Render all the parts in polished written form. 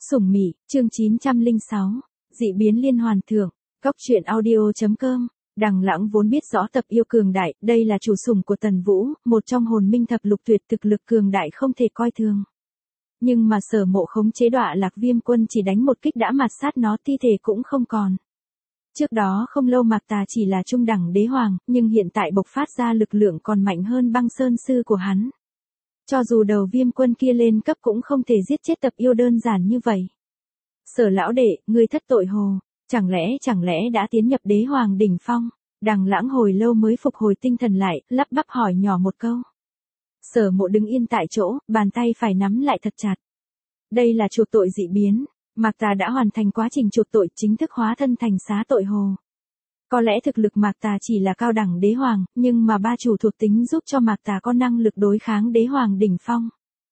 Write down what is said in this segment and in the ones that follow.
Sủng Mị, chương 906, dị biến liên hoàn thượng, Cóc truyện audio.com. Đằng Lãng vốn biết rõ Tập Yêu cường đại, đây là chủ sủng của Tần Vũ, một trong hồn minh thập lục tuyệt, thực lực cường đại không thể coi thường. Nhưng mà Sở Mộ khống chế Đọa Lạc Viêm Quân chỉ đánh một kích đã mạt sát nó, thi thể cũng không còn. Trước đó không lâu Mạc Tà chỉ là trung đẳng đế hoàng, nhưng hiện tại bộc phát ra lực lượng còn mạnh hơn Băng Sơn sư của hắn. Cho dù đầu Viêm Quân kia lên cấp cũng không thể giết chết Tập Yêu đơn giản như vậy. Sở lão đệ, ngươi thất tội hồ, chẳng lẽ đã tiến nhập đế hoàng đỉnh phong? Đằng Lãng hồi lâu mới phục hồi tinh thần lại, lắp bắp hỏi nhỏ một câu. Sở Mộ đứng yên tại chỗ, bàn tay phải nắm lại thật chặt. Đây là chuộc tội dị biến, Mạc Tà đã hoàn thành quá trình chuộc tội, chính thức hóa thân thành xá tội hồ. Có lẽ thực lực Mạc Tà chỉ là cao đẳng đế hoàng, nhưng mà ba chủ thuộc tính giúp cho Mạc Tà có năng lực đối kháng đế hoàng đỉnh phong.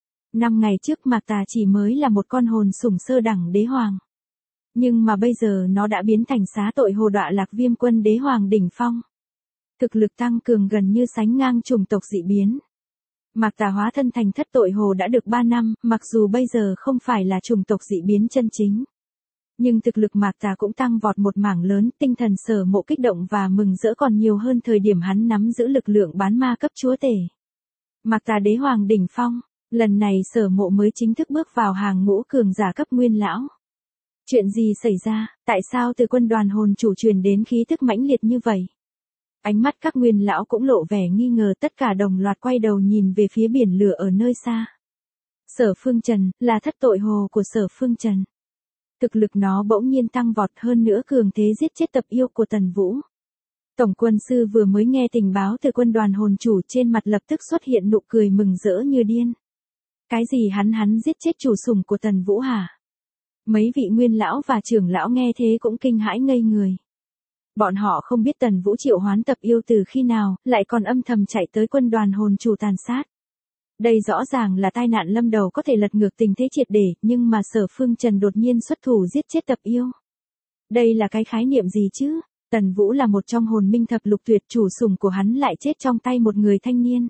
5 ngày trước Mạc Tà chỉ mới là một con hồn sủng sơ đẳng đế hoàng. Nhưng mà bây giờ nó đã biến thành xá tội hồ Đọa Lạc Viêm Quân đế hoàng đỉnh phong. Thực lực tăng cường gần như sánh ngang chủng tộc dị biến. Mạc Tà hóa thân thành thất tội hồ đã được 3 năm, mặc dù bây giờ không phải là chủng tộc dị biến chân chính. Nhưng thực lực Mạc Tà cũng tăng vọt một mảng lớn, tinh thần Sở Mộ kích động và mừng rỡ còn nhiều hơn thời điểm hắn nắm giữ lực lượng bán ma cấp chúa tể. Mạc Tà đế hoàng đỉnh phong, lần này Sở Mộ mới chính thức bước vào hàng ngũ cường giả cấp nguyên lão. Chuyện gì xảy ra, tại sao từ quân đoàn hồn chủ truyền đến khí tức mãnh liệt như vậy? Ánh mắt các nguyên lão cũng lộ vẻ nghi ngờ, tất cả đồng loạt quay đầu nhìn về phía biển lửa ở nơi xa. Sở Phương Trần, là thất tội hồ của Sở Phương Trần. Thực lực nó bỗng nhiên tăng vọt, hơn nữa cường thế giết chết Tập Yêu của Tần Vũ. Tổng quân sư vừa mới nghe tình báo từ quân đoàn hồn chủ, trên mặt lập tức xuất hiện nụ cười mừng rỡ như điên. Cái gì hắn giết chết chủ sủng của Tần Vũ hả? Mấy vị nguyên lão và trưởng lão nghe thế cũng kinh hãi ngây người. Bọn họ không biết Tần Vũ triệu hoán Tập Yêu từ khi nào, lại còn âm thầm chạy tới quân đoàn hồn chủ tàn sát. Đây rõ ràng là tai nạn lâm đầu có thể lật ngược tình thế triệt để, nhưng mà Sở Phương Trần đột nhiên xuất thủ giết chết Tập Yêu. Đây là cái khái niệm gì chứ? Tần Vũ là một trong hồn minh thập lục tuyệt, chủ sủng của hắn lại chết trong tay một người thanh niên.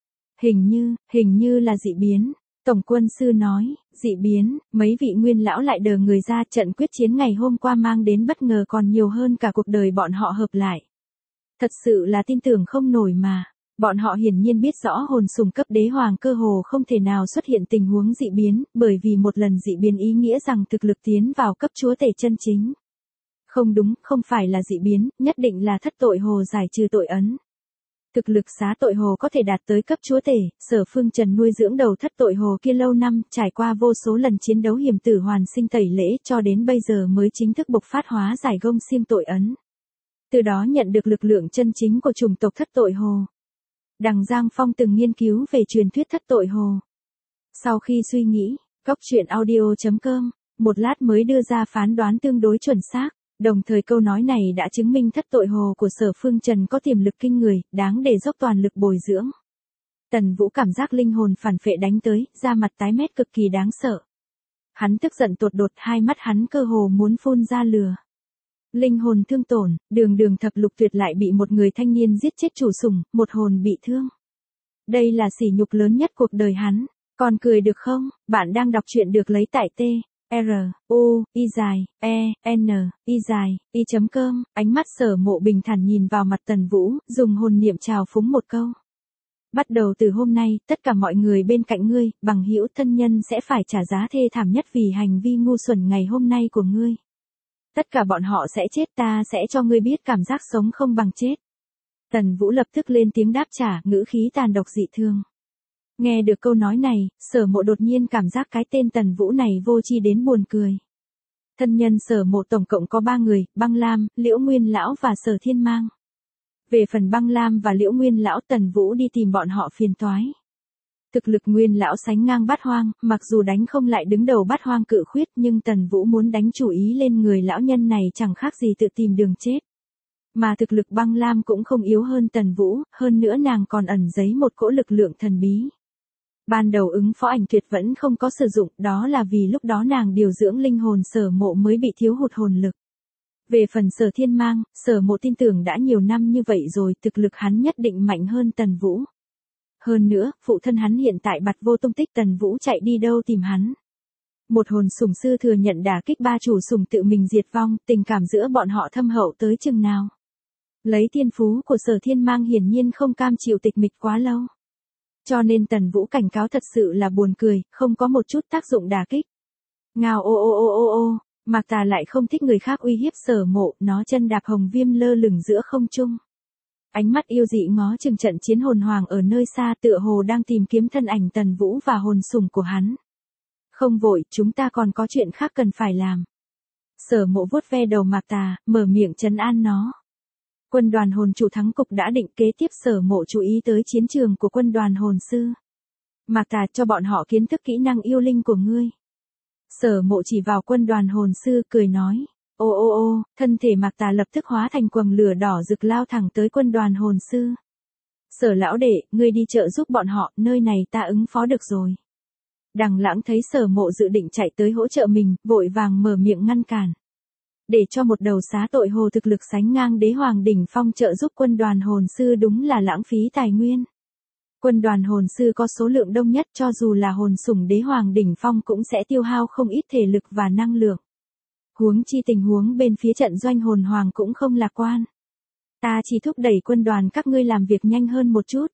Hình như là dị biến. Tổng quân sư nói, dị biến, mấy vị nguyên lão lại đờ người ra, trận quyết chiến ngày hôm qua mang đến bất ngờ còn nhiều hơn cả cuộc đời bọn họ hợp lại. Thật sự là tin tưởng không nổi mà. Bọn họ hiển nhiên biết rõ hồn sủng cấp đế hoàng cơ hồ không thể nào xuất hiện tình huống dị biến, bởi vì một lần dị biến ý nghĩa rằng thực lực tiến vào cấp chúa tể chân chính. Không đúng, không phải là dị biến, nhất định là thất tội hồ giải trừ tội ấn. Thực lực xá tội hồ có thể đạt tới cấp chúa tể, Sở Phương Trần nuôi dưỡng đầu thất tội hồ kia lâu năm, trải qua vô số lần chiến đấu hiểm tử hoàn sinh tẩy lễ, cho đến bây giờ mới chính thức bộc phát hóa giải gông xiêm tội ấn. Từ đó nhận được lực lượng chân chính của chủng tộc thất tội hồ. Đằng Giang Phong từng nghiên cứu về truyền thuyết thất tội hồ. Sau khi suy nghĩ, Cóc truyện audio.com, một lát mới đưa ra phán đoán tương đối chuẩn xác. Đồng thời câu nói này đã chứng minh thất tội hồ của Sở Phương Trần có tiềm lực kinh người, đáng để dốc toàn lực bồi dưỡng. Tần Vũ cảm giác linh hồn phản phệ đánh tới, da mặt tái mét cực kỳ đáng sợ. Hắn tức giận tột đột, hai mắt hắn cơ hồ muốn phun ra lửa. Linh hồn thương tổn, đường thập lục tuyệt lại bị một người thanh niên giết chết chủ sủng, một hồn bị thương. Đây là sỉ nhục lớn nhất cuộc đời hắn. Còn cười được không? Bạn đang đọc truyện được lấy tại t.r.u.i.n.i.com. Ánh mắt Sở Mộ bình thản nhìn vào mặt Tần Vũ, dùng hồn niệm chào phúng một câu. Bắt đầu từ hôm nay, tất cả mọi người bên cạnh ngươi, bằng hữu thân nhân sẽ phải trả giá thê thảm nhất vì hành vi ngu xuẩn ngày hôm nay của ngươi. Tất cả bọn họ sẽ chết, ta sẽ cho ngươi biết cảm giác sống không bằng chết. Tần Vũ lập tức lên tiếng đáp trả, ngữ khí tàn độc dị thương. Nghe được câu nói này, Sở Mộ đột nhiên cảm giác cái tên Tần Vũ này vô tri đến buồn cười. Thân nhân Sở Mộ tổng cộng có 3 người, Băng Lam, Liễu Nguyên Lão và Sở Thiên Mang. Về phần Băng Lam và Liễu Nguyên Lão, Tần Vũ đi tìm bọn họ phiền toái. Thực lực Nguyên Lão sánh ngang Bát Hoang, mặc dù đánh không lại đứng đầu Bát Hoang cự khuyết, nhưng Tần Vũ muốn đánh chủ ý lên người lão nhân này chẳng khác gì tự tìm đường chết. Mà thực lực Băng Lam cũng không yếu hơn Tần Vũ, hơn nữa nàng còn ẩn giấu một cỗ lực lượng thần bí. Ban đầu ứng phó ảnh tuyệt vẫn không có sử dụng, đó là vì lúc đó nàng điều dưỡng linh hồn Sở Mộ mới bị thiếu hụt hồn lực. Về phần Sở Thiên Mang, Sở Mộ tin tưởng đã nhiều năm như vậy rồi, thực lực hắn nhất định mạnh hơn Tần Vũ. Hơn nữa, phụ thân hắn hiện tại bặt vô tung tích, Tần Vũ chạy đi đâu tìm hắn. Một hồn sủng sư thừa nhận đả kích ba chủ sủng tự mình diệt vong, tình cảm giữa bọn họ thâm hậu tới chừng nào. Lấy thiên phú của Sở Thiên Mang hiển nhiên không cam chịu tịch mịch quá lâu. Cho nên Tần Vũ cảnh cáo thật sự là buồn cười, không có một chút tác dụng đả kích. Ngao ô ô ô ô ô, Mạc Tà lại không thích người khác uy hiếp Sở Mộ, nó chân đạp hồng viêm lơ lửng giữa không trung. Ánh mắt yêu dị ngó chừng trận chiến hồn hoàng ở nơi xa, tựa hồ đang tìm kiếm thân ảnh Tần Vũ và hồn sủng của hắn. Không vội, chúng ta còn có chuyện khác cần phải làm. Sở Mộ vuốt ve đầu Mạc Tà, mở miệng trấn an nó. Quân đoàn hồn chủ thắng cục đã định, kế tiếp Sở Mộ chú ý tới chiến trường của quân đoàn hồn sư. Mạc Tà, cho bọn họ kiến thức kỹ năng yêu linh của ngươi. Sở Mộ chỉ vào quân đoàn hồn sư cười nói. Ô ô ô, thân thể Mạc Tà lập tức hóa thành quầng lửa đỏ rực lao thẳng tới quân đoàn hồn sư. Sở lão đệ, ngươi đi trợ giúp bọn họ, nơi này ta ứng phó được rồi. Đằng Lãng thấy Sở Mộ dự định chạy tới hỗ trợ mình, vội vàng mở miệng ngăn cản. Để cho một đầu xá tội hồ thực lực sánh ngang đế hoàng đỉnh phong trợ giúp quân đoàn hồn sư đúng là lãng phí tài nguyên. Quân đoàn hồn sư có số lượng đông nhất, cho dù là hồn sủng đế hoàng đỉnh phong cũng sẽ tiêu hao không ít thể lực và năng lượng. Huống chi tình huống bên phía trận doanh hồn hoàng cũng không lạc quan. Ta chỉ thúc đẩy quân đoàn các ngươi làm việc nhanh hơn một chút.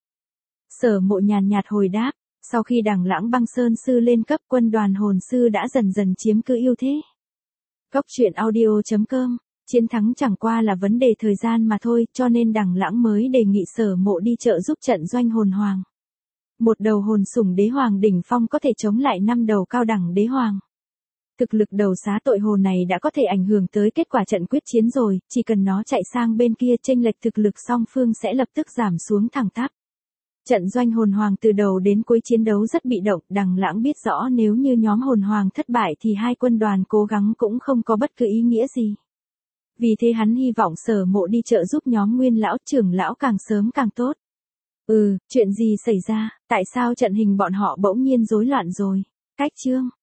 Sở Mộ nhàn nhạt hồi đáp, sau khi Đằng Lãng băng sơn sư lên cấp, quân đoàn hồn sư đã dần dần chiếm cứ ưu thế. Góc truyện audio.com, chiến thắng chẳng qua là vấn đề thời gian mà thôi, cho nên Đằng Lãng mới đề nghị Sở Mộ đi trợ giúp trận doanh hồn hoàng. Một đầu hồn sủng đế hoàng đỉnh phong có thể chống lại 5 đầu cao đẳng đế hoàng. Thực lực đầu xá tội hồ này đã có thể ảnh hưởng tới kết quả trận quyết chiến rồi, chỉ cần nó chạy sang bên kia, chênh lệch thực lực song phương sẽ lập tức giảm xuống thẳng tắp. Trận doanh hồn hoàng từ đầu đến cuối chiến đấu rất bị động, Đằng Lãng biết rõ nếu như nhóm hồn hoàng thất bại thì hai quân đoàn cố gắng cũng không có bất cứ ý nghĩa gì. Vì thế hắn hy vọng Sở Mộ đi trợ giúp nhóm nguyên lão trưởng lão càng sớm càng tốt. Chuyện gì xảy ra, tại sao trận hình bọn họ bỗng nhiên rối loạn rồi? Cách chương